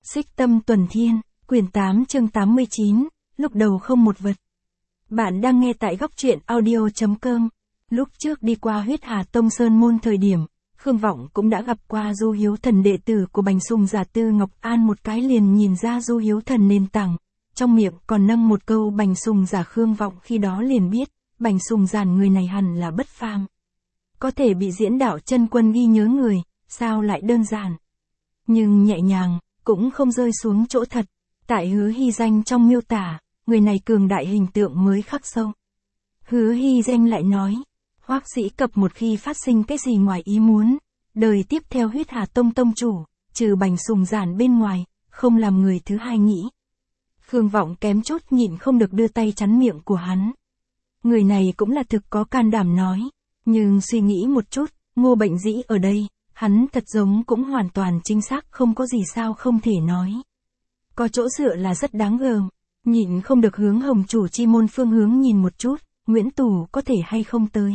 Xích Tâm Tuần Thiên, quyển 8 chương 89, lúc đầu không một vật. Bạn đang nghe tại góc truyện audio.com. Lúc trước đi qua Huyết Hà Tông Sơn Môn thời điểm, Khương Vọng cũng đã gặp qua Du Hiếu Thần đệ tử của Bành Sùng giả Tư Ngọc An, một cái liền nhìn ra Du Hiếu Thần nền tảng, trong miệng còn nâng một câu Bành Sùng giả. Khương Vọng khi đó liền biết, Bành Sùng giản người này hẳn là bất phàm. Có thể bị diễn đạo chân quân ghi nhớ người, sao lại đơn giản. Nhưng nhẹ nhàng, cũng không rơi xuống chỗ thật. Tại Hứa Hy Danh trong miêu tả, người này cường đại hình tượng mới khắc sâu. Hứa Hy Danh lại nói, Hoắc Sĩ Cập một khi phát sinh cái gì ngoài ý muốn, đời tiếp theo Huyết Hà Tông tông chủ, trừ Bành Sùng giản bên ngoài, không làm người thứ hai nghĩ. Khương Vọng kém chút nhịn không được đưa tay chắn miệng của hắn. Người này cũng là thực có can đảm nói, nhưng suy nghĩ một chút, Ngô Bệnh Dĩ ở đây, hắn thật giống cũng hoàn toàn chính xác, không có gì sao không thể nói. Có chỗ dựa là rất đáng gờm, nhịn không được hướng Hồng Chủ Chi môn phương hướng nhìn một chút, Nguyễn Tù có thể hay không tới.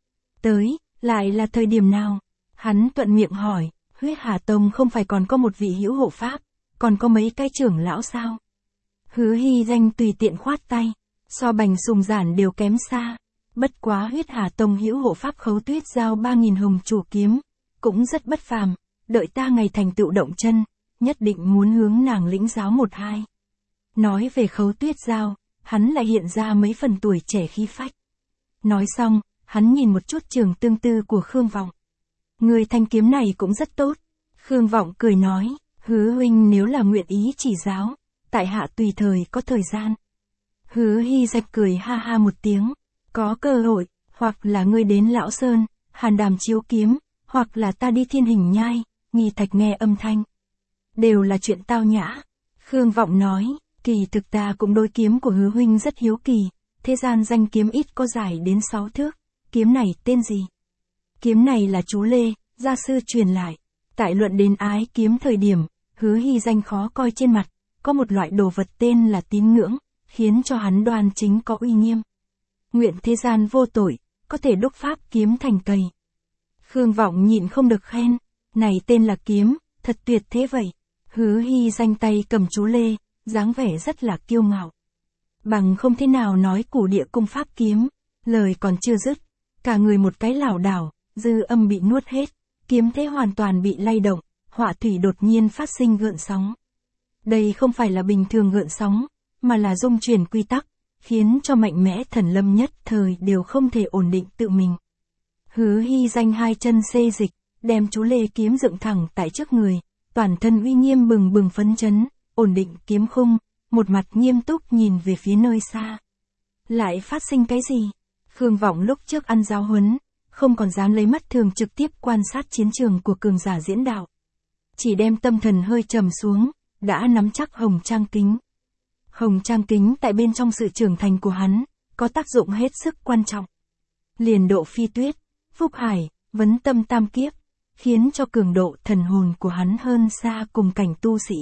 Tới, lại là thời điểm nào? Hắn thuận miệng hỏi, Huyết Hà Tông không phải còn có một vị hữu hộ pháp, còn có mấy cái trưởng lão sao? Hứa Hy Danh tùy tiện khoát tay, so Bành Sùng giản đều kém xa. Bất quá Huyết Hà Tông hữu hộ pháp Khấu Tuyết Giao 3000 hồng chủ kiếm, cũng rất bất phàm, đợi ta ngày thành tựu động chân, nhất định muốn hướng nàng lĩnh giáo một hai. Nói về Khấu Tuyết Giao, hắn lại hiện ra mấy phần tuổi trẻ khí phách. Nói xong, hắn nhìn một chút Trường Tương Tư của Khương Vọng. Người thanh kiếm này cũng rất tốt. Khương Vọng cười nói, Hứa huynh nếu là nguyện ý chỉ giáo, tại hạ tùy thời có thời gian. Hứa Hy Danh cười ha ha một tiếng, có cơ hội, hoặc là ngươi đến Lão Sơn, Hàn Đàm chiếu kiếm, hoặc là ta đi Thiên Hình Nhai, Nghi Thạch nghe âm thanh. Đều là chuyện tao nhã. Khương Vọng nói, kỳ thực ta cũng đối kiếm của Hứa huynh rất hiếu kỳ, thế gian danh kiếm ít có dài đến 6 thước, kiếm này tên gì? Kiếm này là chú Lê, gia sư truyền lại. Tại luận đến ái kiếm thời điểm, Hứa Hy Danh khó coi trên mặt, có một loại đồ vật tên là tín ngưỡng, khiến cho hắn đoan chính có uy nghiêm. Nguyện thế gian vô tội, có thể đúc pháp kiếm thành cây. Khương Vọng nhịn không được khen, này tên là kiếm, thật tuyệt thế vậy. Hứa Hy Danh tay cầm chú Lê, dáng vẻ rất là kiêu ngạo. Bằng không thế nào nói Cửu Địa Cung pháp kiếm, lời còn chưa dứt, cả người một cái lảo đảo, dư âm bị nuốt hết, kiếm thế hoàn toàn bị lay động, họa thủy đột nhiên phát sinh gợn sóng. Đây không phải là bình thường gợn sóng, mà là dung chuyển quy tắc, khiến cho mạnh mẽ thần lâm nhất thời đều không thể ổn định tự mình. Hứa Hy Danh hai chân xê dịch, đem chú Lê kiếm dựng thẳng tại trước người, toàn thân uy nghiêm bừng bừng phấn chấn, ổn định kiếm khung, một mặt nghiêm túc nhìn về phía nơi xa. Lại phát sinh cái gì? Khương Vọng lúc trước ăn giáo huấn, không còn dám lấy mắt thường trực tiếp quan sát chiến trường của cường giả diễn đạo. Chỉ đem tâm thần hơi trầm xuống, đã nắm chắc Hồng Trang Kính. Hồng Trang Kính tại bên trong sự trưởng thành của hắn, có tác dụng hết sức quan trọng. Liền độ phi tuyết, phúc hải, vấn tâm tam kiếp, khiến cho cường độ thần hồn của hắn hơn xa cùng cảnh tu sĩ.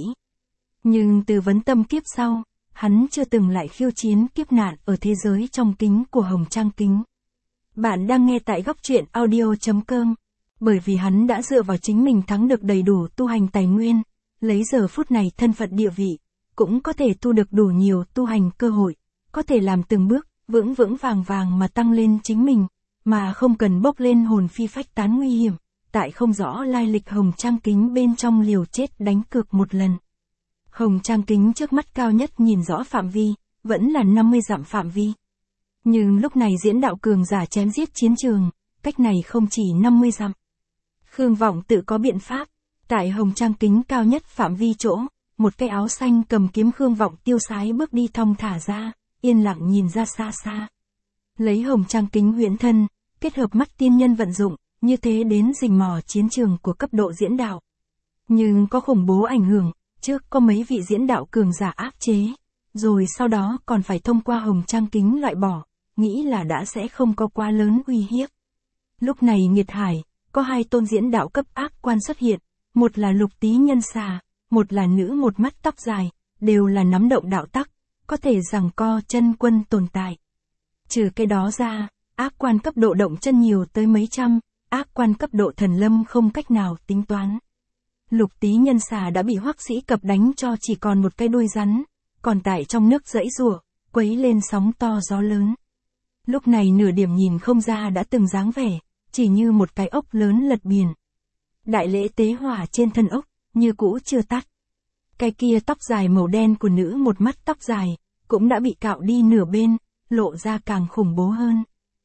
Nhưng từ vấn tâm kiếp sau, hắn chưa từng lại khiêu chiến kiếp nạn ở thế giới trong kính của Hồng Trang Kính. Bạn đang nghe tại góc truyện audio.com, bởi vì hắn đã dựa vào chính mình thắng được đầy đủ tu hành tài nguyên, lấy giờ phút này thân phận địa vị, cũng có thể thu được đủ nhiều tu hành cơ hội, có thể làm từng bước, vững vững vàng vàng mà tăng lên chính mình, mà không cần bốc lên hồn phi phách tán nguy hiểm, tại không rõ lai lịch Hồng Trang Kính bên trong liều chết đánh cược một lần. Hồng Trang Kính trước mắt cao nhất nhìn rõ phạm vi, vẫn là 50 dặm phạm vi. Nhưng lúc này diễn đạo cường giả chém giết chiến trường, cách này không chỉ 50 dặm. Khương Vọng tự có biện pháp, tại Hồng Trang Kính cao nhất phạm vi chỗ, một cái áo xanh cầm kiếm Khương Vọng tiêu sái bước đi thong thả ra, yên lặng nhìn ra xa xa. Lấy Hồng Trang Kính huyễn thân, kết hợp mắt tiên nhân vận dụng, như thế đến rình mò chiến trường của cấp độ diễn đạo. Nhưng có khủng bố ảnh hưởng, trước có mấy vị diễn đạo cường giả áp chế, rồi sau đó còn phải thông qua Hồng Trang Kính loại bỏ, nghĩ là đã sẽ không có quá lớn uy hiếp. Lúc này nghiệt hải, có hai tôn diễn đạo cấp ác quan xuất hiện, một là Lục Tý Nhân Xà, một là nữ một mắt tóc dài, đều là nắm động đạo tắc, có thể giằng co chân quân tồn tại. Trừ cái đó ra, ác quan cấp độ động chân nhiều tới mấy trăm, ác quan cấp độ thần lâm không cách nào tính toán. Lục Tý Nhân Xà đã bị Hoắc Sĩ Cập đánh cho chỉ còn một cái đuôi rắn, còn tại trong nước giãy giụa, quấy lên sóng to gió lớn. Lúc này nửa điểm nhìn không ra đã từng dáng vẻ, chỉ như một cái ốc lớn lật biển. Đại lễ tế hỏa trên thân ốc, như cũ chưa tắt. Cái kia tóc dài màu đen của nữ một mắt tóc dài, cũng đã bị cạo đi nửa bên, lộ ra càng khủng bố hơn.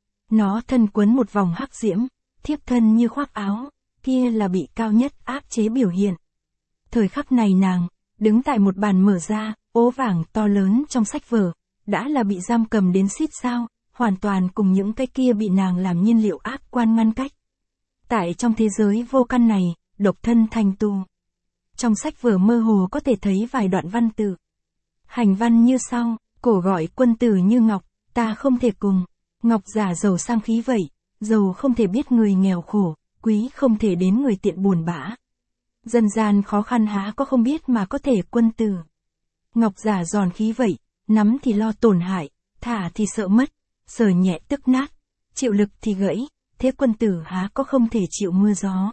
Nó thân quấn một vòng hắc diễm, thiếp thân như khoác áo, kia là bị cao nhất áp chế biểu hiện. Thời khắc này nàng, đứng tại một bàn mở ra, ố vàng to lớn trong sách vở, đã là bị giam cầm đến xít sao, hoàn toàn cùng những cái kia bị nàng làm nhiên liệu ác quan ngăn cách. Tại trong thế giới vô căn này, độc thân thành tù. Trong sách vở mơ hồ có thể thấy vài đoạn văn tự. Hành văn như sau, cổ gọi quân tử như ngọc, ta không thể cùng. Ngọc giả giàu sang khí vậy, giàu không thể biết người nghèo khổ, quý không thể đến người tiện buồn bã. Dân gian khó khăn há có không biết mà có thể quân tử. Ngọc giả giòn khí vậy, nắm thì lo tổn hại, thả thì sợ mất, sờ nhẹ tức nát, chịu lực thì gãy, thế quân tử há có không thể chịu mưa gió.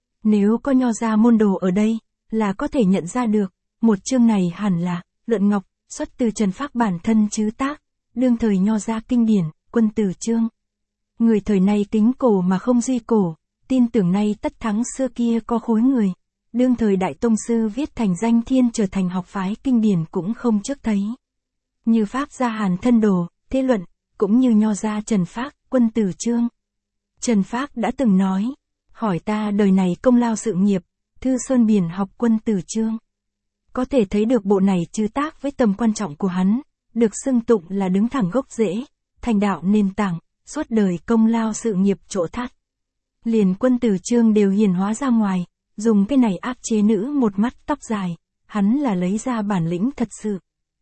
Nếu có nho ra môn đồ ở đây, là có thể nhận ra được, một chương này hẳn là, Luận Ngọc, xuất từ Trần Phác bản thân chứ tác, đương thời nho ra kinh điển, quân tử chương. Người thời nay kính cổ mà không duy cổ, tin tưởng nay tất thắng xưa kia có khối người. Đương thời đại tông sư viết thành danh thiên trở thành học phái kinh điển cũng không trước thấy. Như Pháp gia Hàn Thân Đồ, Thế Luận, cũng như nho gia Trần Phác, quân tử chương. Trần Phác đã từng nói, hỏi ta đời này công lao sự nghiệp, Thư Sơn Biển học quân tử chương. Có thể thấy được bộ này chư tác với tầm quan trọng của hắn, được xưng tụng là đứng thẳng gốc rễ, thành đạo nền tảng, suốt đời công lao sự nghiệp chỗ thắt. Liền quân tử chương đều hiển hóa ra ngoài, dùng cái này áp chế nữ một mắt tóc dài, hắn là lấy ra bản lĩnh thật sự.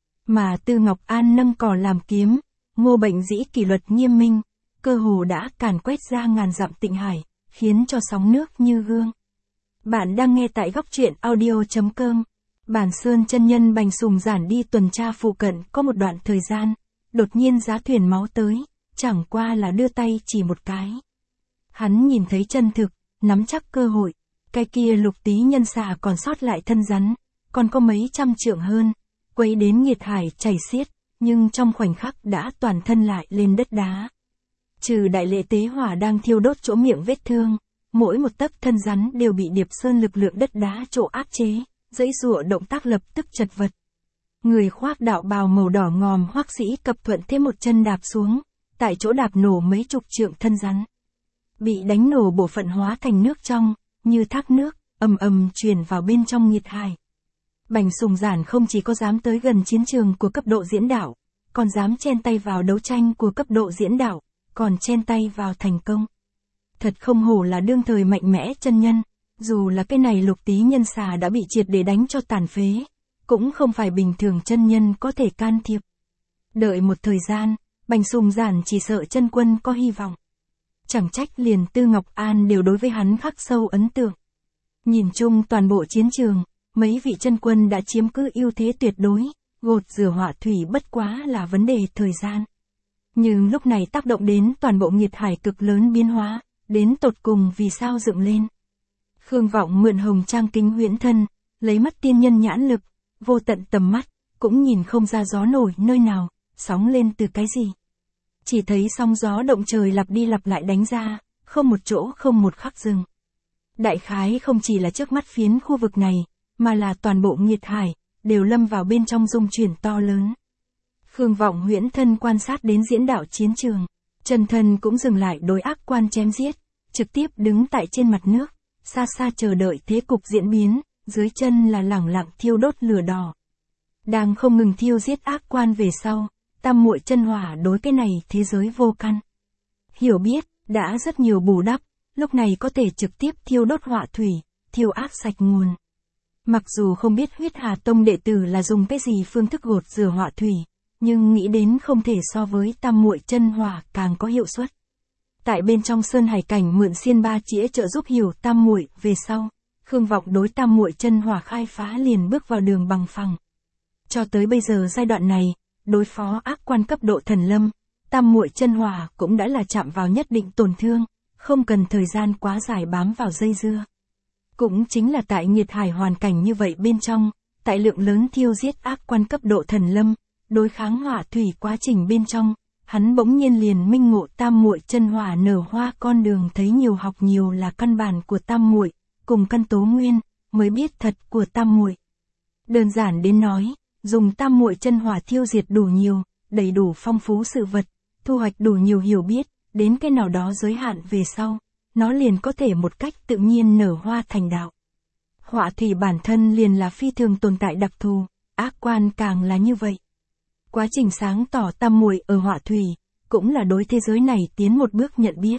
Mà Tư Ngọc An nâng cò làm kiếm, Ngô Bệnh Dĩ kỷ luật nghiêm minh, cơ hồ đã càn quét ra ngàn dặm tịnh hải, khiến cho sóng nước như gương. Bạn đang nghe tại góc truyện audio.com. Bản Sơn chân nhân Bành Sùng Giản đi tuần tra phụ cận có một đoạn thời gian, đột nhiên giá thuyền máu tới, chẳng qua là đưa tay chỉ một cái. Hắn nhìn thấy chân thực, nắm chắc cơ hội, cái kia Lục Tý Nhân Xà còn sót lại thân rắn, còn có mấy trăm trượng hơn, quấy đến nghiệt hải chảy xiết, nhưng trong khoảnh khắc đã toàn thân lại lên đất đá. Trừ đại lễ tế hỏa đang thiêu đốt chỗ miệng vết thương, mỗi một tấc thân rắn đều bị Điệp Sơn lực lượng đất đá chỗ áp chế, dãy giụa động tác lập tức chật vật. Người khoác đạo bào màu đỏ ngòm Hoắc Sĩ Cập thuận thêm một chân đạp xuống, tại chỗ đạp nổ mấy chục trượng thân rắn. Bị đánh nổ bộ phận hóa thành nước trong, như thác nước, ầm ầm truyền vào bên trong nghiệt hải. Bành Sùng Giản không chỉ có dám tới gần chiến trường của cấp độ diễn đạo, còn dám chen tay vào đấu tranh của cấp độ diễn đạo, còn chen tay vào thành công. Thật không hổ là đương thời mạnh mẽ chân nhân, dù là cái này Lục Tý Nhân Xà đã bị triệt để đánh cho tàn phế, cũng không phải bình thường chân nhân có thể can thiệp. Đợi một thời gian, Bành Sùng Giản chỉ sợ chân quân có hy vọng. Chẳng trách liền Tư Ngọc An đều đối với hắn khắc sâu ấn tượng. Nhìn chung toàn bộ chiến trường, mấy vị chân quân đã chiếm cứ ưu thế tuyệt đối, gột rửa họa thủy bất quá là vấn đề thời gian. Nhưng lúc này tác động đến toàn bộ nghiệt hải cực lớn biến hóa, đến tột cùng vì sao dựng lên. Khương Vọng mượn hồng trang kính huyễn thân, lấy mắt tiên nhân nhãn lực, vô tận tầm mắt, cũng nhìn không ra gió nổi nơi nào, sóng lên từ cái gì. Chỉ thấy sóng gió động trời lặp đi lặp lại đánh ra, không một chỗ không một khắc dừng. Đại khái không chỉ là trước mắt phiến khu vực này, mà là toàn bộ nghiệt hải, đều lâm vào bên trong rung chuyển to lớn. Khương Vọng huyễn thân quan sát đến diễn đạo chiến trường, chân thân cũng dừng lại đối ác quan chém giết, trực tiếp đứng tại trên mặt nước, xa xa chờ đợi thế cục diễn biến, dưới chân là lẳng lặng thiêu đốt lửa đỏ. Đang không ngừng thiêu giết ác quan về sau, tam muội chân hỏa đối cái này thế giới vô căn. Hiểu biết, đã rất nhiều bù đắp, lúc này có thể trực tiếp thiêu đốt họa thủy, thiêu ác sạch nguồn. Mặc dù không biết Huyết Hà Tông đệ tử là dùng cái gì phương thức gột rửa họa thủy, nhưng nghĩ đến không thể so với tam muội chân hỏa càng có hiệu suất. Tại bên trong Sơn Hải Cảnh mượn xiên ba chĩa trợ giúp hiểu tam muội về sau, Khương Vọng đối tam muội chân hỏa khai phá liền bước vào đường bằng phẳng. Cho tới bây giờ giai đoạn này, đối phó ác quan cấp độ thần lâm, tam muội chân hỏa cũng đã là chạm vào nhất định tổn thương, không cần thời gian quá dài bám vào dây dưa. Cũng chính là tại nghiệt hải hoàn cảnh như vậy bên trong, tại lượng lớn thiêu giết ác quan cấp độ thần lâm, đối kháng hỏa thủy quá trình bên trong, hắn bỗng nhiên liền minh ngộ tam muội chân hỏa nở hoa con đường, thấy nhiều học nhiều là căn bản của tam muội, cùng căn tố nguyên, mới biết thật của tam muội. Đơn giản đến nói, dùng tam muội chân hỏa thiêu diệt đủ nhiều, đầy đủ phong phú sự vật, thu hoạch đủ nhiều hiểu biết, đến cái nào đó giới hạn về sau, nó liền có thể một cách tự nhiên nở hoa thành đạo. Hỏa thủy bản thân liền là phi thường tồn tại đặc thù, ác quan càng là như vậy. Quá trình sáng tỏ tam muội ở hỏa thủy, cũng là đối thế giới này tiến một bước nhận biết.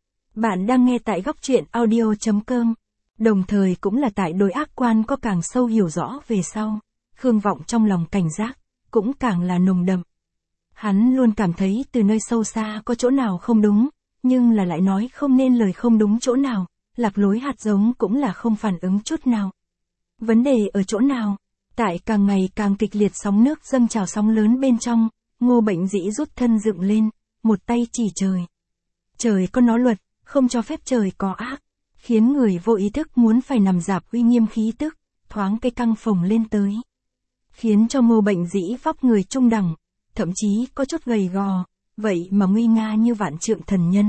Bạn đang nghe tại góc truyện audio.com, đồng thời cũng là tại đối ác quan có càng sâu hiểu rõ về sau, Khương Vọng trong lòng cảnh giác, cũng càng là nồng đậm. Hắn luôn cảm thấy từ nơi sâu xa có chỗ nào không đúng, nhưng là lại nói không nên lời không đúng chỗ nào, lạc lối hạt giống cũng là không phản ứng chút nào. Vấn đề ở chỗ nào? Tại càng ngày càng kịch liệt sóng nước dâng trào sóng lớn bên trong, Ngô Bệnh Dĩ rút thân dựng lên, một tay chỉ trời. Trời có nó luật, không cho phép trời có ác, khiến người vô ý thức muốn phải nằm rạp uy nghiêm khí tức, thoáng cái căng phồng lên tới. Khiến cho Ngô Bệnh Dĩ vóc người trung đẳng, thậm chí có chút gầy gò, vậy mà nguy nga như vạn trượng thần nhân.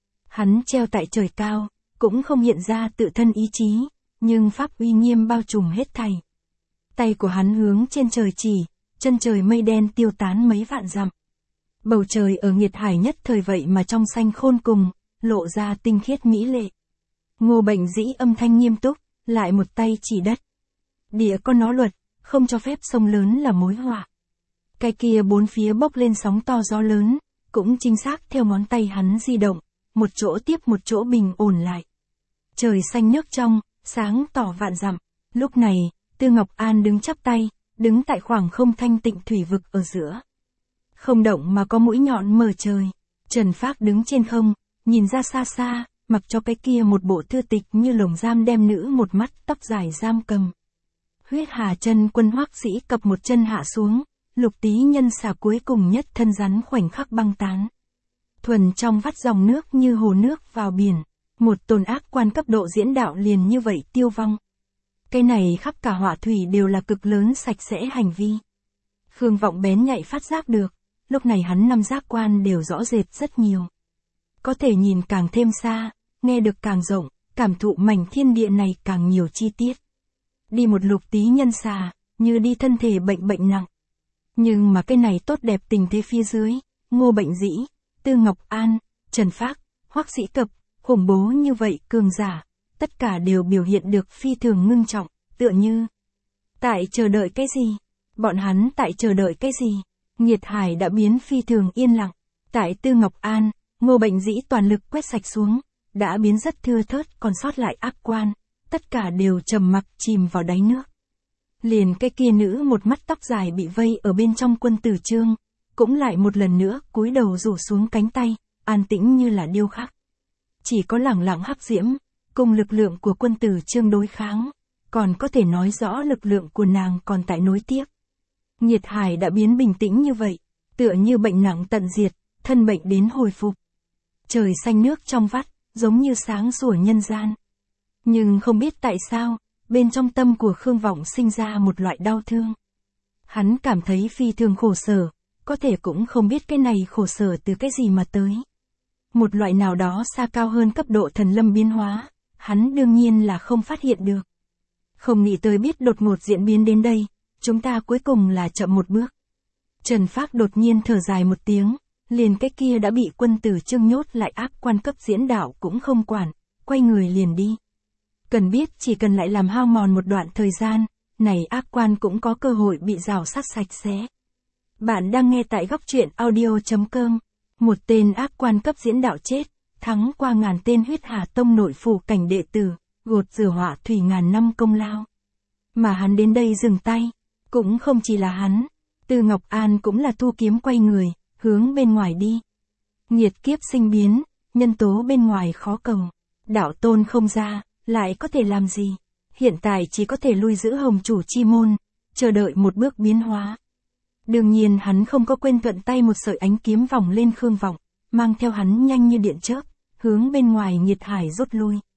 Hắn treo tại trời cao, cũng không hiện ra tự thân ý chí, nhưng pháp uy nghiêm bao trùm hết thảy. Tay của hắn hướng trên trời chỉ, chân trời mây đen tiêu tán mấy vạn dặm. Bầu trời ở nghiệt hải nhất thời vậy mà trong xanh khôn cùng, lộ ra tinh khiết mỹ lệ. Ngô Bệnh Dĩ âm thanh nghiêm túc, lại một tay chỉ đất. Địa có nó luật, không cho phép sông lớn là mối họa. Cái kia bốn phía bốc lên sóng to gió lớn, cũng chính xác theo ngón tay hắn di động, một chỗ tiếp một chỗ bình ổn lại. Trời xanh nước trong, sáng tỏ vạn dặm. Lúc này, Tư Ngọc An đứng chắp tay, đứng tại khoảng không thanh tịnh thủy vực ở giữa. Không động mà có mũi nhọn mở trời. Trần Phác đứng trên không, nhìn ra xa xa, mặc cho cái kia một bộ thư tịch như lồng giam đem nữ một mắt tóc dài giam cầm. Huyết Hà chân quân Hoắc Sĩ cập một chân hạ xuống, Lục Tý nhân xà cuối cùng nhất thân rắn khoảnh khắc băng tán. Thuần trong vắt dòng nước như hồ nước vào biển, một tồn ác quan cấp độ diễn đạo liền như vậy tiêu vong. Cái này khắp cả hỏa thủy đều là cực lớn sạch sẽ hành vi. Khương Vọng bén nhạy phát giác được, lúc này hắn năm giác quan đều rõ rệt rất nhiều. Có thể nhìn càng thêm xa, nghe được càng rộng, cảm thụ mảnh thiên địa này càng nhiều chi tiết. Đi một Lục Tý nhân xà, như đi thân thể bệnh nặng. Nhưng mà cái này tốt đẹp tình thế phía dưới, Ngô Bệnh Dĩ, Tư Ngọc An, Trần Phác, Hoắc Sĩ Cập, khủng bố như vậy cường giả, tất cả đều biểu hiện được phi thường ngưng trọng, tựa như tại chờ đợi cái gì? Bọn hắn tại chờ đợi cái gì? Nghiệt hải đã biến phi thường yên lặng. Tại Tư Ngọc An, Ngô Bệnh Dĩ toàn lực quét sạch xuống, đã biến rất thưa thớt, còn sót lại ác quan, tất cả đều trầm mặc chìm vào đáy nước. Liền cái kia nữ một mắt tóc dài bị vây ở bên trong Quân Tử Chương, cũng lại một lần nữa cúi đầu rủ xuống cánh tay, an tĩnh như là điêu khắc. Chỉ có lẳng lặng hắc diễm, cùng lực lượng của Quân Tử Chương đối kháng, còn có thể nói rõ lực lượng của nàng còn tại nối tiếp. Nghiệt hải đã biến bình tĩnh như vậy, tựa như bệnh nặng tận diệt, thân bệnh đến hồi phục. Trời xanh nước trong vắt, giống như sáng sủa nhân gian. Nhưng không biết tại sao, bên trong tâm của Khương Vọng sinh ra một loại đau thương. Hắn cảm thấy phi thường khổ sở, có thể cũng không biết cái này khổ sở từ cái gì mà tới. Một loại nào đó xa cao hơn cấp độ thần lâm biến hóa, hắn đương nhiên là không phát hiện được. Không nghĩ tới biết đột ngột diễn biến đến đây, chúng ta cuối cùng là chậm một bước. Trần Phác đột nhiên thở dài một tiếng, liền cái kia đã bị Quân Tử Chương nhốt lại ác quan cấp diễn đạo cũng không quản, quay người liền đi. Cần biết chỉ cần lại làm hao mòn một đoạn thời gian, này ác quan cũng có cơ hội bị rào sát sạch sẽ. Bạn đang nghe tại góc truyện audio.com, một tên ác quan cấp diễn đạo chết, thắng qua ngàn tên Huyết Hà Tông nội phủ cảnh đệ tử, gột rửa họa thủy ngàn năm công lao. Mà hắn đến đây dừng tay, cũng không chỉ là hắn, Tư Ngọc An cũng là thu kiếm quay người, hướng bên ngoài đi. Nghiệt kiếp sinh biến, nhân tố bên ngoài khó cầu, đạo tôn không ra, lại có thể làm gì? Hiện tại chỉ có thể lui giữ Hồng Chủ chi môn, chờ đợi một bước biến hóa. Đương nhiên hắn không có quên thuận tay một sợi ánh kiếm vòng lên Khương Vọng, mang theo hắn nhanh như điện chớp, hướng bên ngoài nghiệt hải rút lui.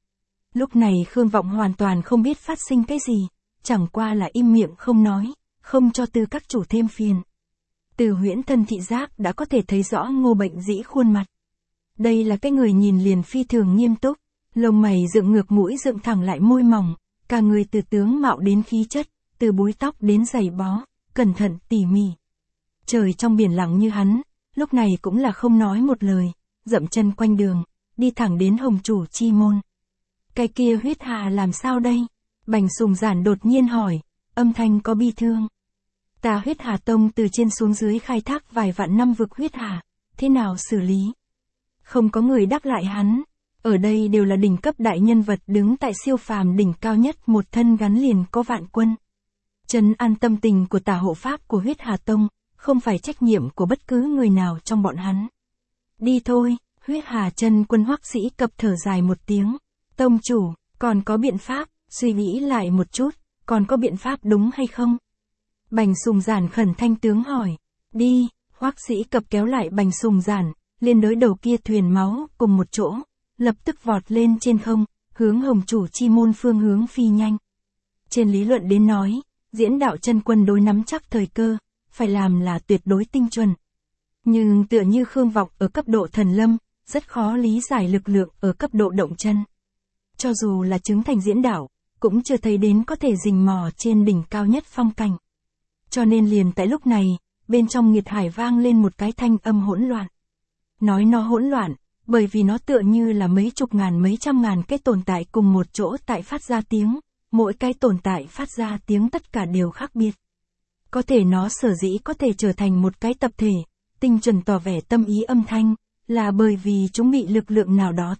Lúc này Khương Vọng hoàn toàn không biết phát sinh cái gì, chẳng qua là im miệng không nói, không cho Tư các chủ thêm phiền. Từ huyễn thân thị giác đã có thể thấy rõ Ngô Bệnh Dĩ khuôn mặt. Đây là cái người nhìn liền phi thường nghiêm túc, lông mày dựng ngược, mũi dựng thẳng lại, môi mỏng, cả người từ tướng mạo đến khí chất, từ búi tóc đến giày bó, cẩn thận tỉ mỉ. Trời trong biển lặng như hắn, lúc này cũng là không nói một lời, dậm chân quanh đường, đi thẳng đến Hồng Chủ chi môn. Cái kia Huyết Hà làm sao đây? Bành Sùng Giản đột nhiên hỏi, âm thanh có bi thương. Ta Huyết Hà Tông từ trên xuống dưới khai thác vài vạn năm vực huyết hà, thế nào xử lý? Không có người đáp lại hắn. Ở đây đều là đỉnh cấp đại nhân vật đứng tại siêu phàm đỉnh cao nhất, một thân gắn liền có vạn quân. Trấn an tâm tình của tả hộ pháp của Huyết Hà Tông, không phải trách nhiệm của bất cứ người nào trong bọn hắn. Đi thôi, Huyết Hà chân quân Hoắc Sĩ Cập thở dài một tiếng. Tông chủ, còn có biện pháp, suy nghĩ lại một chút, còn có biện pháp đúng hay không? Bành Sùng Giản khẩn thanh tướng hỏi. Đi, Hoắc Sĩ Cập kéo lại Bành Sùng Giản, lên đới đầu kia thuyền máu cùng một chỗ, lập tức vọt lên trên không, hướng Hồng Chủ chi môn phương hướng phi nhanh. Trên lý luận đến nói, diễn đạo chân quân đối nắm chắc thời cơ, phải làm là tuyệt đối tinh chuẩn. Nhưng tựa như Khương Vọng ở cấp độ thần lâm, rất khó lý giải lực lượng ở cấp độ động chân. Cho dù là chứng thành diễn đạo, cũng chưa thấy đến có thể rình mò trên đỉnh cao nhất phong cảnh. Cho nên liền tại lúc này, bên trong nghiệt hải vang lên một cái thanh âm hỗn loạn. Nói nó hỗn loạn, bởi vì nó tựa như là mấy chục ngàn mấy trăm ngàn cái tồn tại cùng một chỗ tại phát ra tiếng, mỗi cái tồn tại phát ra tiếng tất cả đều khác biệt. Có thể nó sở dĩ có thể trở thành một cái tập thể, tinh chuẩn tỏ vẻ tâm ý âm thanh, là bởi vì chúng bị lực lượng nào đó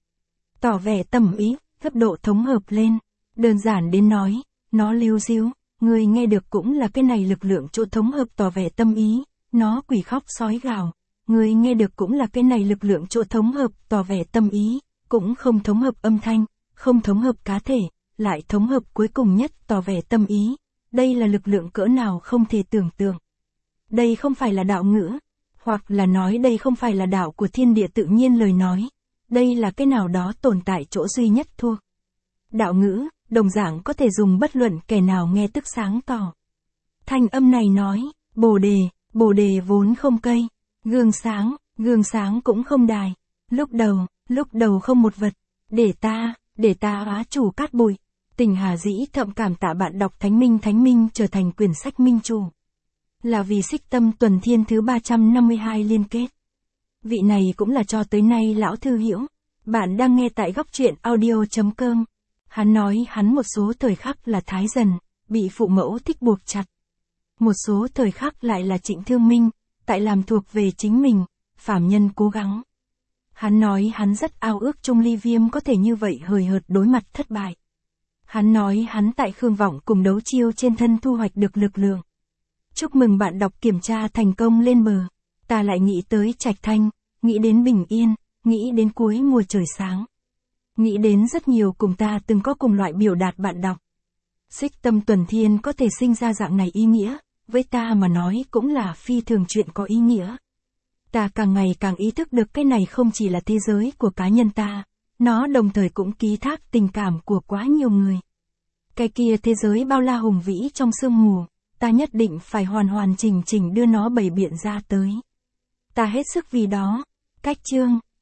tỏ vẻ tâm ý, cấp độ thống hợp lên. Đơn giản đến nói, nó liu xiu, người nghe được cũng là cái này lực lượng chỗ thống hợp tỏ vẻ tâm ý, nó quỷ khóc sói gào, người nghe được cũng là cái này lực lượng chỗ thống hợp tỏ vẻ tâm ý, cũng không thống hợp âm thanh, không thống hợp cá thể, lại thống hợp cuối cùng nhất tỏ vẻ tâm ý. Đây là lực lượng cỡ nào không thể tưởng tượng. Đây không phải là đạo ngữ, hoặc là nói đây không phải là đạo của thiên địa tự nhiên lời nói. Đây là cái nào đó tồn tại chỗ duy nhất thuộc. Đạo ngữ, đồng dạng có thể dùng bất luận kẻ nào nghe tức sáng tỏ. Thanh âm này nói, bồ đề vốn không cây, gương sáng cũng không đài. Lúc đầu không một vật, để ta hóa chủ cát bụi. Tình Hà Dĩ thậm cảm tạ bạn đọc Thánh Minh trở thành quyển sách minh chủ. Là vì Xích Tâm Tuần Thiên thứ 352 liên kết. Vị này cũng là cho tới nay lão thư hữu. Bạn đang nghe tại góc truyện audio.com. Hắn nói hắn một số thời khắc là Thái Dần, bị phụ mẫu thích buộc chặt. Một số thời khắc lại là Trịnh Thương Minh, tại làm thuộc về chính mình, phàm nhân cố gắng. Hắn nói hắn rất ao ước Trung Ly Viêm có thể như vậy hời hợt đối mặt thất bại. Hắn nói hắn tại Khương Vọng cùng đấu chiêu trên thân thu hoạch được lực lượng. Chúc mừng bạn đọc kiểm tra thành công lên bờ. Ta lại nghĩ tới Trạch Thanh, nghĩ đến bình yên, nghĩ đến cuối mùa trời sáng. Nghĩ đến rất nhiều cùng ta từng có cùng loại biểu đạt bạn đọc. Xích Tâm Tuần Thiên có thể sinh ra dạng này ý nghĩa, với ta mà nói cũng là phi thường chuyện có ý nghĩa. Ta càng ngày càng ý thức được cái này không chỉ là thế giới của cá nhân ta, nó đồng thời cũng ký thác tình cảm của quá nhiều người. Cái kia thế giới bao la hùng vĩ trong sương mù, ta nhất định phải hoàn chỉnh đưa nó bày biện ra tới. Ta hết sức vì đó. Cách chương